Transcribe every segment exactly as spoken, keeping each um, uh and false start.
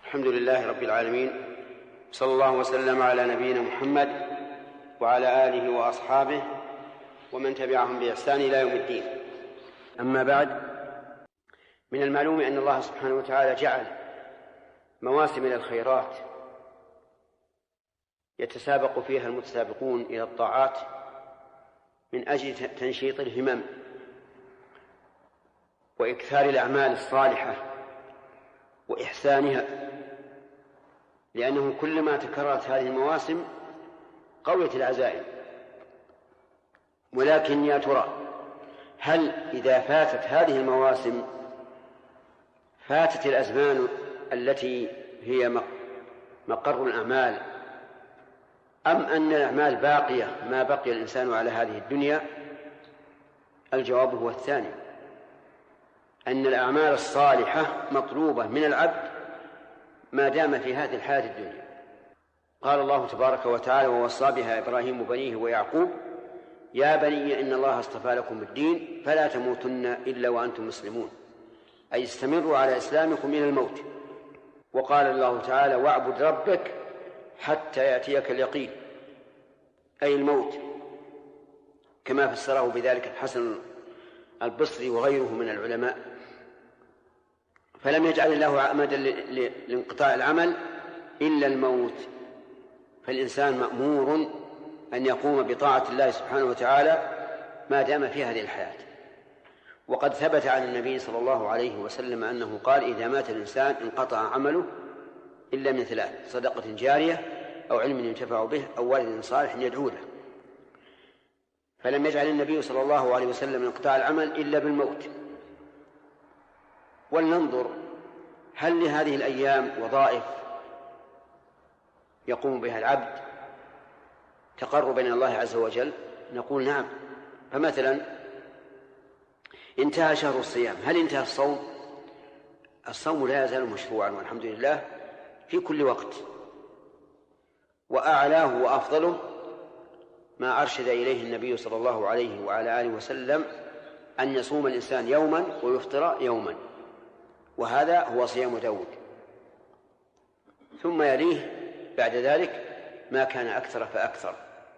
الحمد لله رب العالمين، صلى الله وسلم على نبينا محمد وعلى آله وأصحابه ومن تبعهم بإحسان إلى يوم الدين. أما بعد، من المعلوم أن الله سبحانه وتعالى جعل مواسم الخيرات يتسابق فيها المتسابقون إلى الطاعات من أجل تنشيط الهمم وإكثار الأعمال الصالحة وإحسانها، لأنه كلما تكررت هذه المواسم قويت العزائم. ولكن يا ترى هل إذا فاتت هذه المواسم فاتت الأزمان التي هي مقر الأعمال، أم أن الأعمال باقية ما بقي الإنسان على هذه الدنيا؟ الجواب هو الثاني، أن الأعمال الصالحة مطلوبة من العبد ما دام في هذه الحياة الدنيا. قال الله تبارك وتعالى: ووصى بها إبراهيم بنيه ويعقوب يا بني إن الله اصطفى لكم الدين فلا تموتن إلا وأنتم مسلمون، أي استمروا على إسلامكم إلى الموت. وقال الله تعالى: واعبد ربك حتى يأتيك اليقين، أي الموت، كما فسره بذلك الحسن البصري وغيره من العلماء. فلم يجعل الله عمدا لانقطاع العمل إلا الموت، فالإنسان مأمور أن يقوم بطاعة الله سبحانه وتعالى ما دام في هذه الحياة. وقد ثبت عن النبي صلى الله عليه وسلم أنه قال: إذا مات الإنسان انقطع عمله إلا من ثلاث: صدقة جارية أو علم ينتفع به أو ولد صالح يدعو له. فلم يجعل النبي صلى الله عليه وسلم انقطاع العمل إلا بالموت. ولننظر هل لهذه الأيام وظائف يقوم بها العبد تقربا إلى الله عز وجل؟ نقول نعم. فمثلا انتهى شهر الصيام، هل انتهى الصوم؟ الصوم لا يزال مشروعا والحمد لله في كل وقت، وأعلاه وأفضله ما أرشد إليه النبي صلى الله عليه وعلى آله وسلم أن يصوم الإنسان يوما ويفطر يوما، وهذا هو صيام داود. ثم يليه بعد ذلك ما كان أكثر فأكثر.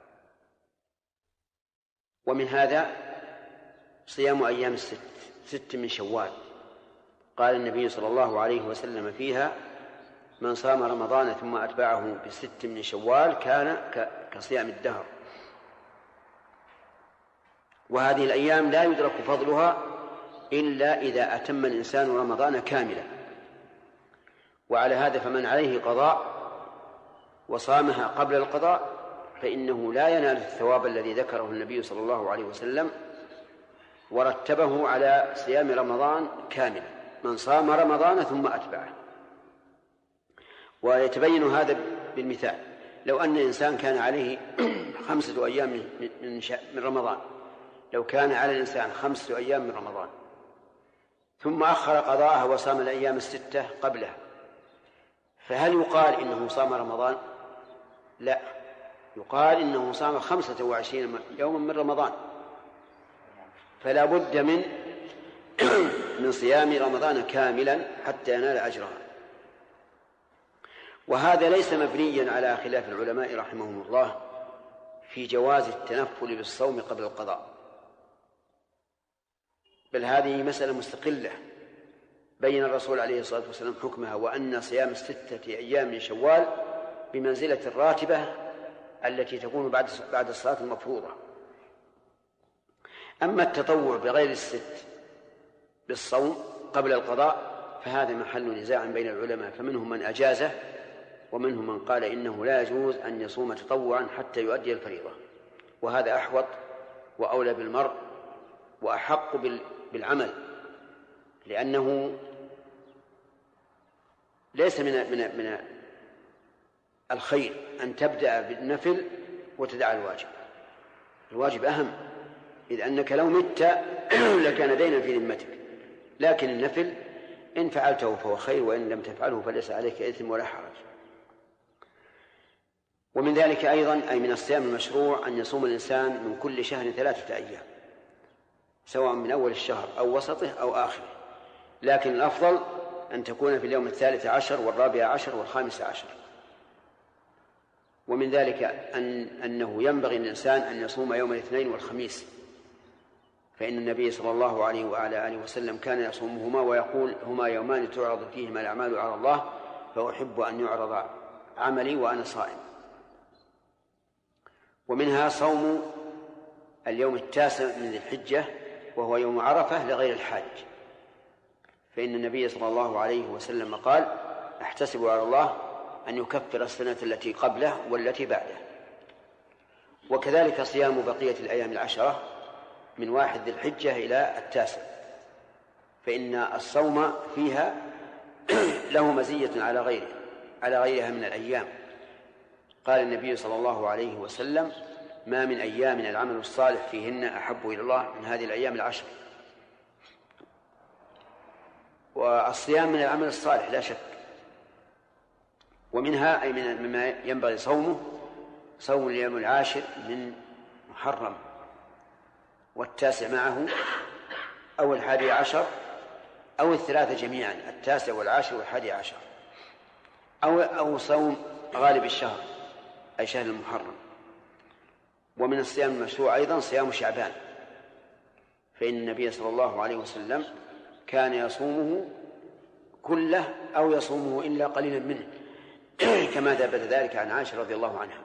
ومن هذا صيام أيام الست ست من شوال. قال النبي صلى الله عليه وسلم فيها: من صام رمضان ثم أتبعه بست من شوال كان كصيام الدهر. وهذه الأيام لا يدرك فضلها إلا إذا أتم الإنسان رمضان كاملا. وعلى هذا فمن عليه قضاء وصامها قبل القضاء فإنه لا ينال الثواب الذي ذكره النبي صلى الله عليه وسلم ورتبه على صيام رمضان كاملا: من صام رمضان ثم أتبعه. ويتبين هذا بالمثال: لو أن الإنسان كان عليه خمسة أيام من رمضان، لو كان على الإنسان خمسة أيام من رمضان ثم أخر قضاءها وصام الأيام الستة قبلها، فهل يقال إنه صام رمضان؟ لا، يقال إنه صام خمسة وعشرين يوما من رمضان. فلا بد من من صيام رمضان كاملا حتى ينال أجرها. وهذا ليس مبنيا على خلاف العلماء رحمهم الله في جواز التنفل بالصوم قبل القضاء، بل هذه مسألة مستقلة بين الرسول عليه الصلاة والسلام حكمها، وأن صيام الستة أيام من شوال بمنزلة الراتبة التي تكون بعد بعد الصلاة المفروضة. أما التطوع بغير الست بالصوم قبل القضاء فهذا محل نزاع بين العلماء، فمنهم من أجازه ومنهم من قال إنه لا يجوز أن يصوم تطوعا حتى يؤدي الفريضة، وهذا أحوط وأولى بالمرء وأحق بالعمل، لأنه ليس من من من الخير أن تبدأ بالنفل وتدع الواجب. الواجب أهم، إذ أنك لو مت لكان دينا في ذمتك، لكن النفل إن فعلته فهو خير، وإن لم تفعله فليس عليك إثم ولا حرج. ومن ذلك أيضا أي من الصيام المشروع أن يصوم الإنسان من كل شهر ثلاثة أيام، سواء من أول الشهر أو وسطه أو آخره، لكن الأفضل أن تكون في اليوم الثالث عشر والرابع عشر والخامس عشر. ومن ذلك أن أنه ينبغي للإنسان أن يصوم يوم الاثنين والخميس، فإن النبي صلى الله عليه وعلى آله وسلم كان يصومهما ويقول: هما يومان تعرض فيهما الأعمال على الله، فأحب أن يعرض عملي وأنا صائم. ومنها صوم اليوم التاسع من ذي الحجة وهو يوم عرفة لغير الحاج، فإن النبي صلى الله عليه وسلم قال: أحتسب على الله أن يكفر السنة التي قبله والتي بعده. وكذلك صيام بقية الأيام العشرة من واحد ذي الحجة إلى التاسع، فإن الصوم فيها له مزية على غيره على غيرها من الأيام. قال النبي صلى الله عليه وسلم: ما من أيام العمل الصالح فيهن أحب إلى الله من هذه الأيام العشر. والصيام من العمل الصالح لا شك. ومنها أي مما ينبغي صومه صوم اليوم العاشر من محرم والتاسع معه، أو الحادي عشر أو الثلاثة جميعا، التاسع والعاشر والحادي عشر، أو أو صوم غالب الشهر أي شهر المحرم. ومن الصيام المشروع أيضا صيام شعبان، فإن النبي صلى الله عليه وسلم كان يصومه كله أو يصومه إلا قليلا منه، كما ثبت ذلك عن عائشة رضي الله عنها.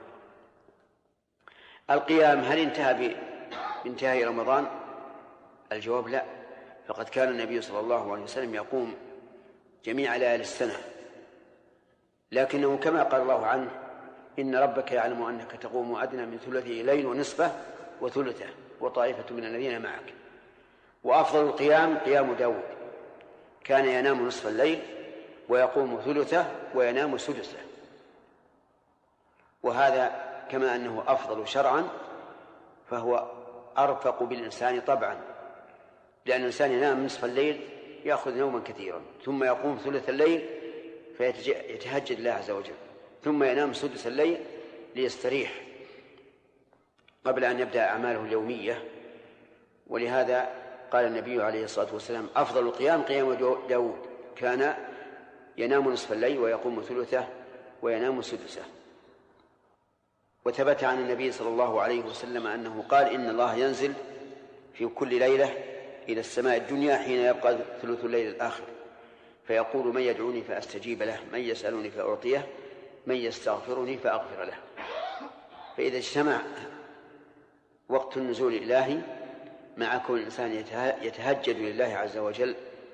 القيام هل انتهى بانتهاء رمضان؟ الجواب لا، فقد كان النبي صلى الله عليه وسلم يقوم جميع ليالي السنة، لكنه كما قال الله عنه: إن ربك يعلم أنك تقوم أدنى من ثلثي الليل ونصفه وثلثه وطائفة من الذين معك. وأفضل القيام قيام داود، كان ينام نصف الليل ويقوم ثلثه وينام سدسه، وهذا كما أنه أفضل شرعا فهو أرفق بالإنسان طبعا، لأن الإنسان ينام نصف الليل يأخذ نوما كثيرا، ثم يقوم ثلث الليل فيتهجد الله عز وجل، ثم ينام سدس الليل ليستريح قبل أن يبدأ أعماله اليومية. ولهذا قال النبي عليه الصلاة والسلام: أفضل القيام قيام داود، كان ينام نصف الليل ويقوم ثلثه وينام سدسه. وثبت عن النبي صلى الله عليه وسلم أنه قال: إن الله ينزل في كل ليلة إلى السماء الدنيا حين يبقى ثلث الليل الآخر، فيقول: من يدعوني فأستجيب له، من يسألني فأعطيه، من يستغفرني فأغفر له. فإذا اجتمع وقت النزول الإلهي مع كون الإنسان يتهجد لله عز وجل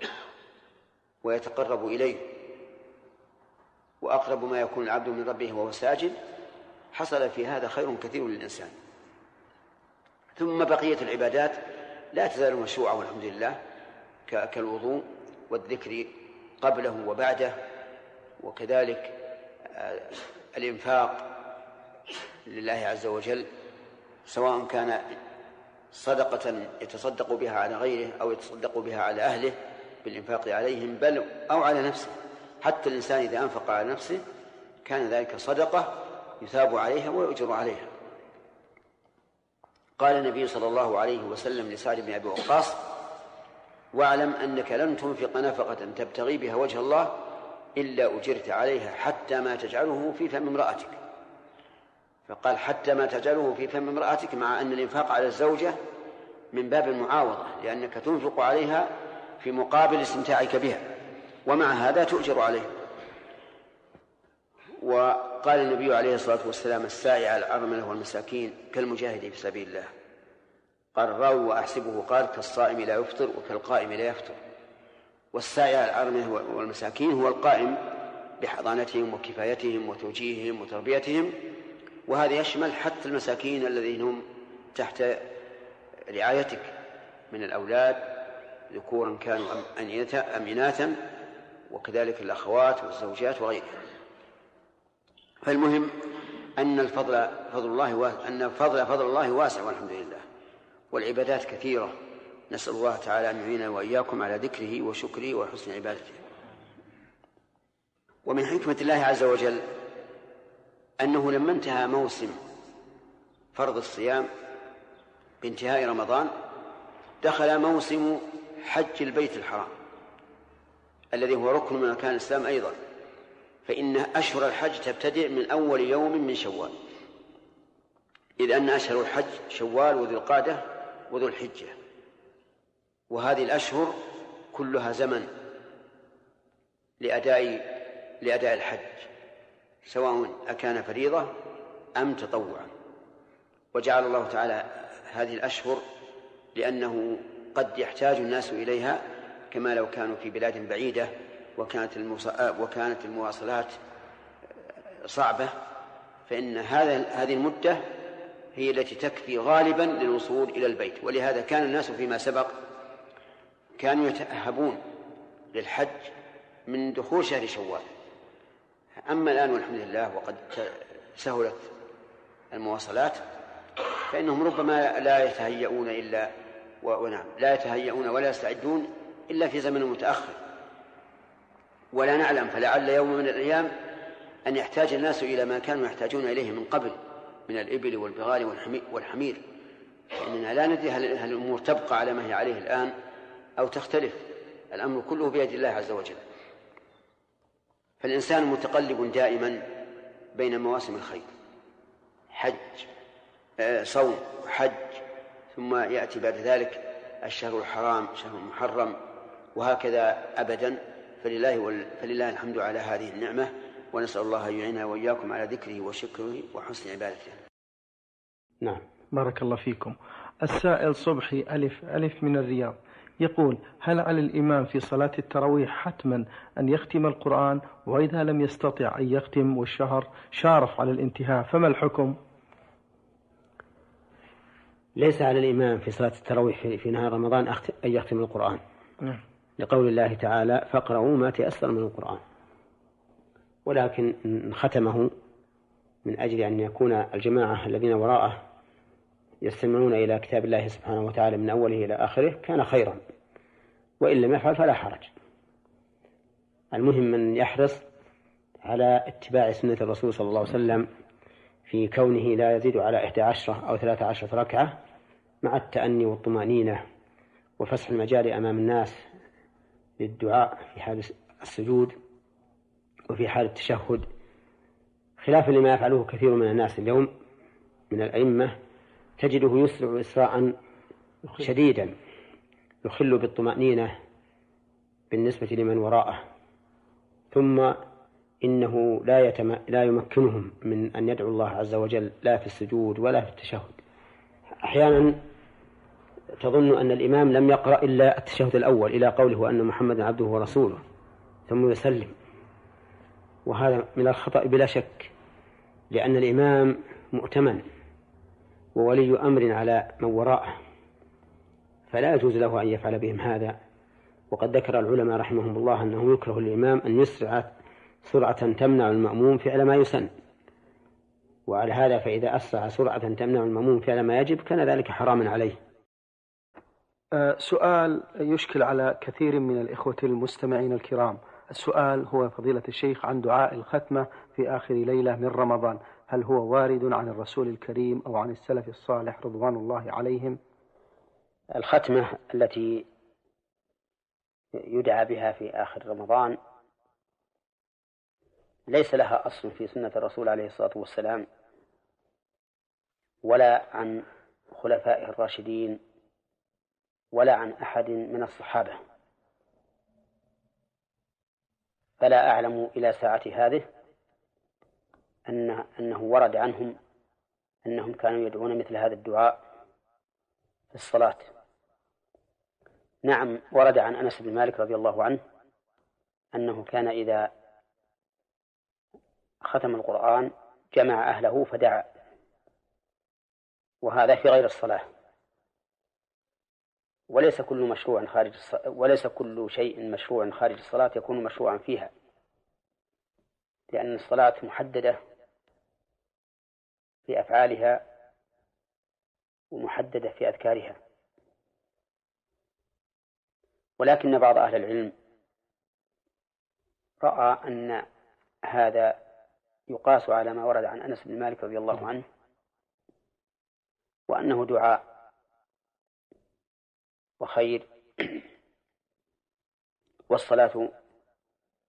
ويتقرب إليه، وأقرب ما يكون العبد من ربه وهو ساجد، حصل في هذا خير كثير للإنسان. ثم بقية العبادات لا تزال مشروعة والحمد لله، كالوضوء والذكر قبله وبعده، وكذلك الإنفاق لله عز وجل، سواء كان صدقة يتصدق بها على غيره أو يتصدق بها على أهله بالإنفاق عليهم، بل أو على نفسه. حتى الإنسان إذا أنفق على نفسه كان ذلك صدقة يثاب عليها ويؤجر عليها. قال النبي صلى الله عليه وسلم لسعد بن أبي وقاص: واعلم أنك لن تنفق نفقة تبتغي بها وجه الله إلا أجرت عليها حتى ما تجعله في فم امرأتك. فقال: حتى ما تجعله في فم امرأتك، مع أن الإنفاق على الزوجة من باب المعاوضة، لأنك تنفق عليها في مقابل استمتاعك بها، ومع هذا تؤجر عليه. وقال النبي عليه الصلاة والسلام: الساعي على الأرملة والمساكين كالمجاهد في سبيل الله. قال الراوي: وأحسبه قال: كالصائم لا يفطر وكالقائم لا يفطر. والساعي على الأرملة والمساكين هو القائم بحضانتهم وكفايتهم وتوجيههم وتربيتهم، وهذا يشمل حتى المساكين الذين هم تحت رعايتك من الأولاد ذكورا كانوا أم إناثا، وكذلك الأخوات والزوجات وغيرها. فالمهم أن الفضل فضل الله أن فضل فضل الله واسع والحمد لله، والعبادات كثيرة. نسأل الله تعالى أن يعيننا وإياكم على ذكره وشكره وحسن عبادته. ومن حكمة الله عز وجل أنه لما انتهى موسم فرض الصيام بانتهاء رمضان دخل موسم حج البيت الحرام الذي هو ركن من أركان الإسلام أيضا، فإن أشهر الحج تبتدئ من أول يوم من شوال، إذ أن أشهر الحج شوال وذو القعدة وذو الحجة، وهذه الأشهر كلها زمن لأداء لأداء الحج، سواء أكان فريضة أم تطوعا. وجعل الله تعالى هذه الأشهر لأنه قد يحتاج الناس إليها، كما لو كانوا في بلاد بعيدة وكانت وكانت المواصلات صعبة، فإن هذا هذه المدة هي التي تكفي غالبا للوصول إلى البيت. ولهذا كان الناس فيما سبق كانوا يتأهبون للحج من دخول شهر شوال. أما الآن والحمد لله وقد سهلت المواصلات، فإنهم ربما لا يتهيئون إلا ونعم لا يتهيئون ولا يستعدون إلا في زمن متأخر، ولا نعلم، فلعل يوم من الأيام أن يحتاج الناس إلى ما كانوا يحتاجون إليه من قبل من الإبل والبغال والحمير، فإننا لا ندري هل الأمور تبقى على ما هي عليه الآن أو تختلف. الأمر كله بيد الله عز وجل. فالإنسان متقلب دائما بين مواسم الخير، حج صوم حج، ثم يأتي بعد ذلك الشهر الحرام شهر محرم، وهكذا أبدا. فلله, فلله الحمد على هذه النعمة، ونسأل الله أن يعيننا وإياكم على ذكره وشكره وحسن عبادته. نعم، بارك الله فيكم. السائل صبحي ألف ألف من الرياض يقول: هل على الإمام في صلاة التراويح حتما أن يختم القرآن، وإذا لم يستطع أن يختم والشهر شارف على الانتهاء فما الحكم؟ ليس على الإمام في صلاة التراويح في نهار رمضان أن يختم القرآن، م. لقول الله تعالى: فاقرؤوا ما تيسر من القرآن. ولكن إن ختمه من أجل أن يكون الجماعة الذين وراءه يستمعون إلى كتاب الله سبحانه وتعالى من أوله إلى آخره كان خيرا، وإن لم يفعل فلا حرج. المهم من يحرص على اتباع سنة الرسول صلى الله عليه وسلم في كونه لا يزيد على إحدى عشرة أو ثلاثة عشرة ركعة، مع التأني والطمأنينة وفسح المجال أمام الناس للدعاء في حال السجود وفي حال التشهد، خلافا لما يفعله كثير من الناس اليوم من الأئمة، تجده يسرع إسراعا شديدا يخل بالطمأنينة بالنسبة لمن وراءه، ثم إنه لا, يتم... لا يمكنهم من أن يدعو الله عز وجل لا في السجود ولا في التشهد. أحيانا تظن أن الإمام لم يقرأ إلا التشهد الأول إلى قوله أن محمدا عبده ورسوله ثم يسلم، وهذا من الخطأ بلا شك، لأن الإمام مؤتمن وولي أمر على من وراءه، فلا يجوز له أن يفعل بهم هذا. وقد ذكر العلماء رحمهم الله أنه يكره الإمام أن يسرع سرعة تمنع المأموم فعل ما يسن، وعلى هذا فإذا أسرع سرعة تمنع المأموم فعل ما يجب كان ذلك حراما عليه. أه سؤال يشكل على كثير من الإخوة المستمعين الكرام. السؤال هو: فضيلة الشيخ، عن دعاء الختمة في آخر ليلة من رمضان، هل هو وارد عن الرسول الكريم أو عن السلف الصالح رضوان الله عليهم؟ الختمة التي يدعى بها في آخر رمضان ليس لها أصل في سنة الرسول عليه الصلاة والسلام، ولا عن خلفائه الراشدين، ولا عن أحد من الصحابة، فلا أعلم إلى ساعة هذه أن أنه ورد عنهم أنهم كانوا يدعون مثل هذا الدعاء في الصلاة. نعم، ورد عن أنس بن مالك رضي الله عنه أنه كان إذا ختم القرآن جمع أهله فدعا، وهذا في غير الصلاة. وليس كل مشروع خارج الصلاة وليس كل شيء مشروع خارج الصلاة يكون مشروعا فيها، لأن الصلاة محددة في أفعالها ومحددة في أذكارها. ولكن بعض أهل العلم رأى أن هذا يقاس على ما ورد عن أنس بن مالك رضي الله عنه، وأنه دعاء وخير، والصلاة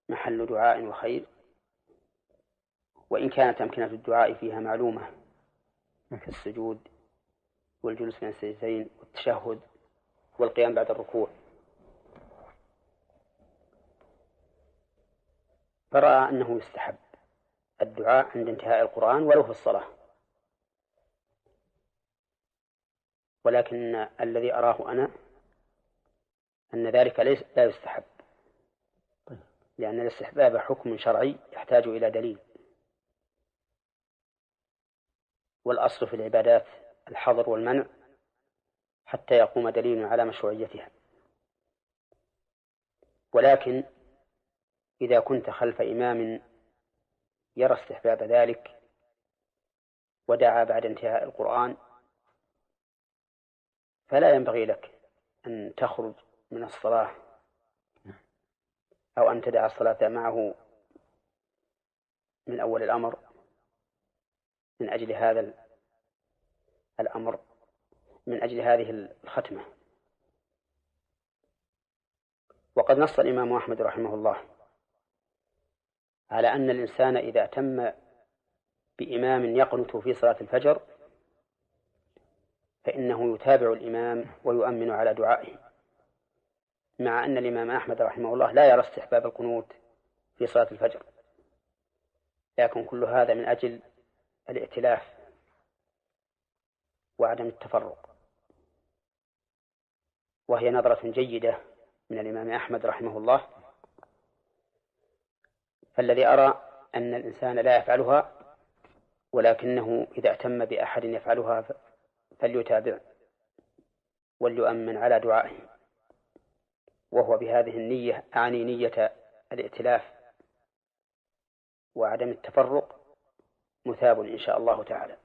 محل دعاء وخير، وإن كانت أمكنة الدعاء فيها معلومة كالسجود والجلوس بين السجدتين والتشهد والقيام بعد الركوع، فرأى أنه يستحب الدعاء عند انتهاء القرآن ولو في الصلاة، ولكن الذي أراه أنا أن ذلك ليس لا يستحب، لأن الاستحباب حكم شرعي يحتاج إلى دليل، والأصل في العبادات الحظر والمنع حتى يقوم دليل على مشروعيتها. ولكن إذا كنت خلف إمام يرى استحباب ذلك ودعا بعد انتهاء القرآن، فلا ينبغي لك أن تخرج من الصلاة أو أن تدع الصلاة معه من أول الأمر من أجل هذا الأمر، من أجل هذه الختمة. وقد نص الإمام أحمد رحمه الله على أن الإنسان إذا تم بإمام يقنت في صلاة الفجر فإنه يتابع الإمام ويؤمن على دعائه، مع أن الإمام أحمد رحمه الله لا يرى استحباب القنوت في صلاة الفجر، لكن كل هذا من أجل الائتلاف وعدم التفرق، وهي نظرة جيدة من الإمام أحمد رحمه الله. فالذي أرى أن الإنسان لا يفعلها، ولكنه إذا اهتم بأحد يفعلها فليتابع وليؤمن على دعائه، وهو بهذه النية أعني نية الائتلاف وعدم التفرق مثاب إن شاء الله تعالى.